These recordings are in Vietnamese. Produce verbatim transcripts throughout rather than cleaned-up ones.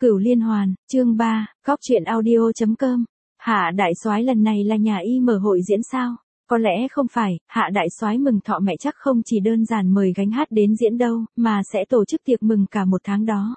Cửu Liên Hoàn, chương ba, góc truyện audio chấm com. Hạ đại soái lần này là nhà y mở hội diễn sao? Có lẽ không phải, Hạ đại soái mừng thọ mẹ chắc không chỉ đơn giản mời gánh hát đến diễn đâu, mà sẽ tổ chức tiệc mừng cả một tháng đó.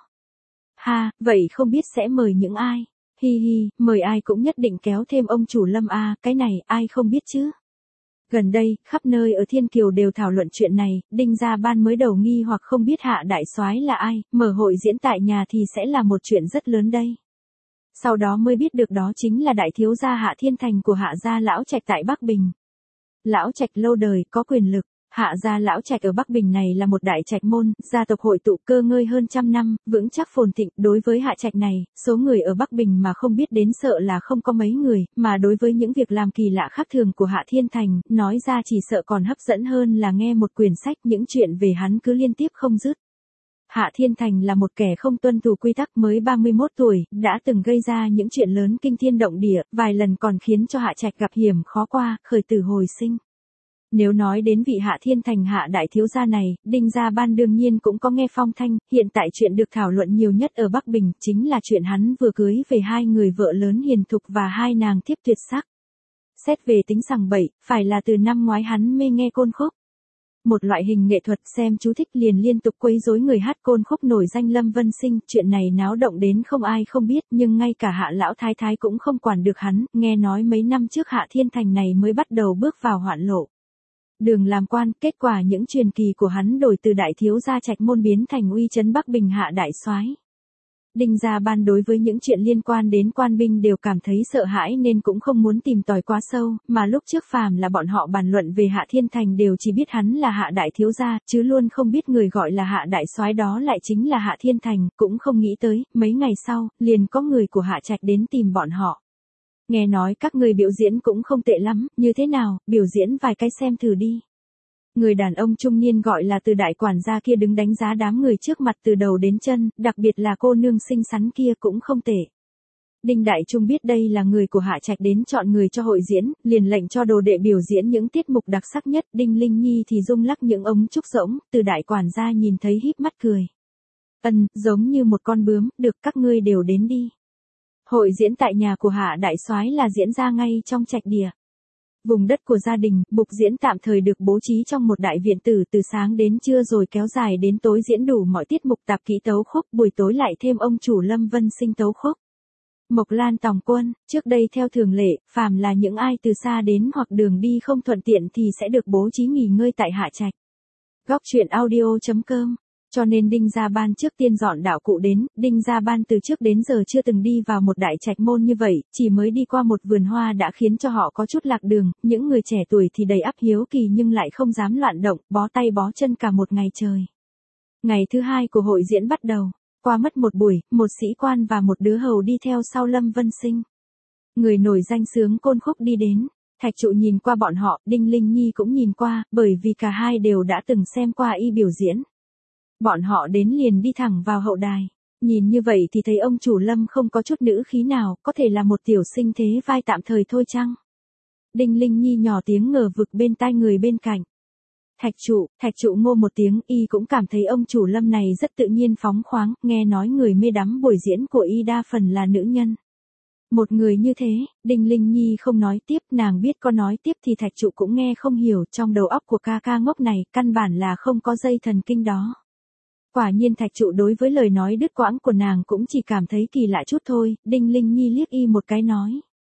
Ha, vậy không biết sẽ mời những ai? Hi hi, mời ai cũng nhất định kéo thêm ông chủ Lâm a, cái này ai không biết chứ? Gần đây, khắp nơi ở Thiên Kiều đều thảo luận chuyện này, Đinh Gia Ban mới đầu nghi hoặc không biết Hạ đại soái là ai, mở hội diễn tại nhà thì sẽ là một chuyện rất lớn đây. Sau đó mới biết được đó chính là đại thiếu gia Hạ Thiên Thành của Hạ gia lão trạch tại Bắc Bình. Lão trạch lâu đời, có quyền lực. Hạ gia lão trạch ở Bắc Bình này là một đại trạch môn, gia tộc hội tụ cơ ngơi hơn trăm năm, vững chắc phồn thịnh. Đối với Hạ trạch này, số người ở Bắc Bình mà không biết đến sợ là không có mấy người, mà đối với những việc làm kỳ lạ khác thường của Hạ Thiên Thành, nói ra chỉ sợ còn hấp dẫn hơn là nghe một quyển sách, những chuyện về hắn cứ liên tiếp không dứt. Hạ Thiên Thành là một kẻ không tuân thủ quy tắc, mới ba mươi mốt tuổi, đã từng gây ra những chuyện lớn kinh thiên động địa, vài lần còn khiến cho Hạ trạch gặp hiểm khó qua, khởi tử hồi sinh. Nếu nói đến vị Hạ Thiên Thành Hạ đại thiếu gia này, Đinh Gia Ban đương nhiên cũng có nghe phong thanh, hiện tại chuyện được thảo luận nhiều nhất ở Bắc Bình chính là chuyện hắn vừa cưới về hai người vợ lớn hiền thục và hai nàng thiếp tuyệt sắc. Xét về tính sằng bậy, phải là từ năm ngoái hắn mê nghe côn khúc. Một loại hình nghệ thuật xem chú thích liền liên tục quấy rối người hát côn khúc nổi danh Lâm Vân Sinh, chuyện này náo động đến không ai không biết, nhưng ngay cả Hạ lão thái thái cũng không quản được hắn, nghe nói mấy năm trước Hạ Thiên Thành này mới bắt đầu bước vào hoạn lộ. Đường làm quan, kết quả những truyền kỳ của hắn đổi từ đại thiếu gia trạch môn biến thành uy chấn Bắc Bình Hạ đại soái. Đinh Gia Ban đối với những chuyện liên quan đến quan binh đều cảm thấy sợ hãi nên cũng không muốn tìm tòi quá sâu, mà lúc trước phàm là bọn họ bàn luận về Hạ Thiên Thành đều chỉ biết hắn là Hạ đại thiếu gia, chứ luôn không biết người gọi là Hạ đại soái đó lại chính là Hạ Thiên Thành, cũng không nghĩ tới, mấy ngày sau, liền có người của Hạ trạch đến tìm bọn họ. Nghe nói các người biểu diễn cũng không tệ lắm, như thế nào, biểu diễn vài cái xem thử đi. Người đàn ông trung niên gọi là Từ đại quản gia kia đứng đánh giá đám người trước mặt từ đầu đến chân, đặc biệt là cô nương xinh xắn kia cũng không tệ. Đinh Đại Trung biết đây là người của Hạ trạch đến chọn người cho hội diễn, liền lệnh cho đồ đệ biểu diễn những tiết mục đặc sắc nhất, Đinh Linh Nhi thì rung lắc những ống trúc rỗng, Từ đại quản gia nhìn thấy híp mắt cười. Ân, giống như một con bướm, được các ngươi đều đến đi. Hội diễn tại nhà của Hạ đại soái là diễn ra ngay trong trạch địa. Vùng đất của gia đình, bục diễn tạm thời được bố trí trong một đại viện tử, từ sáng đến trưa rồi kéo dài đến tối diễn đủ mọi tiết mục tạp kỹ tấu khúc, buổi tối lại thêm ông chủ Lâm Vân Sinh tấu khúc. Mộc Lan tòng quân, trước đây theo thường lệ, phàm là những ai từ xa đến hoặc đường đi không thuận tiện thì sẽ được bố trí nghỉ ngơi tại Hạ trạch. Góc truyện audio chấm com. Cho nên Đinh Gia Ban trước tiên dọn đạo cụ đến, Đinh Gia Ban từ trước đến giờ chưa từng đi vào một đại trạch môn như vậy, chỉ mới đi qua một vườn hoa đã khiến cho họ có chút lạc đường, những người trẻ tuổi thì đầy ắp hiếu kỳ nhưng lại không dám loạn động, bó tay bó chân cả một ngày trời. Ngày thứ hai của hội diễn bắt đầu, qua mất một buổi, một sĩ quan và một đứa hầu đi theo sau Lâm Vân Sinh. Người nổi danh sướng côn khúc đi đến. Thạch Trụ nhìn qua bọn họ, Đinh Linh Nhi cũng nhìn qua, bởi vì cả hai đều đã từng xem qua y biểu diễn. Bọn họ đến liền đi thẳng vào hậu đài. Nhìn như vậy thì thấy ông chủ Lâm không có chút nữ khí nào, có thể là một tiểu sinh thế vai tạm thời thôi chăng? Đinh Linh Nhi nhỏ tiếng ngờ vực bên tai người bên cạnh. Thạch Trụ, Thạch Trụ ngô một tiếng, y cũng cảm thấy ông chủ Lâm này rất tự nhiên phóng khoáng, nghe nói người mê đắm buổi diễn của y đa phần là nữ nhân. Một người như thế, Đinh Linh Nhi không nói tiếp, nàng biết có nói tiếp thì Thạch Trụ cũng nghe không hiểu, trong đầu óc của ca ca ngốc này, căn bản là không có dây thần kinh đó. Quả nhiên Thạch Trụ đối với lời nói đứt quãng của nàng cũng chỉ cảm thấy kỳ lạ chút thôi, Đinh Linh Nhi liếc y một cái nói.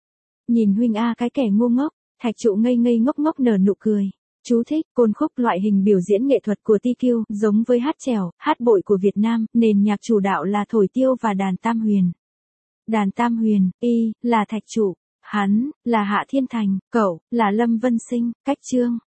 Nhìn huynh a cái kẻ ngu ngốc, Thạch Trụ ngây ngây ngốc ngốc nở nụ cười. Chú thích, côn khúc loại hình biểu diễn nghệ thuật của ti kiu, giống với hát chèo, hát bội của Việt Nam, nền nhạc chủ đạo là thổi tiêu và đàn tam huyền. Đàn tam huyền, y, là Thạch Trụ, hắn, là Hạ Thiên Thành, cậu, là Lâm Vân Sinh, cách chương.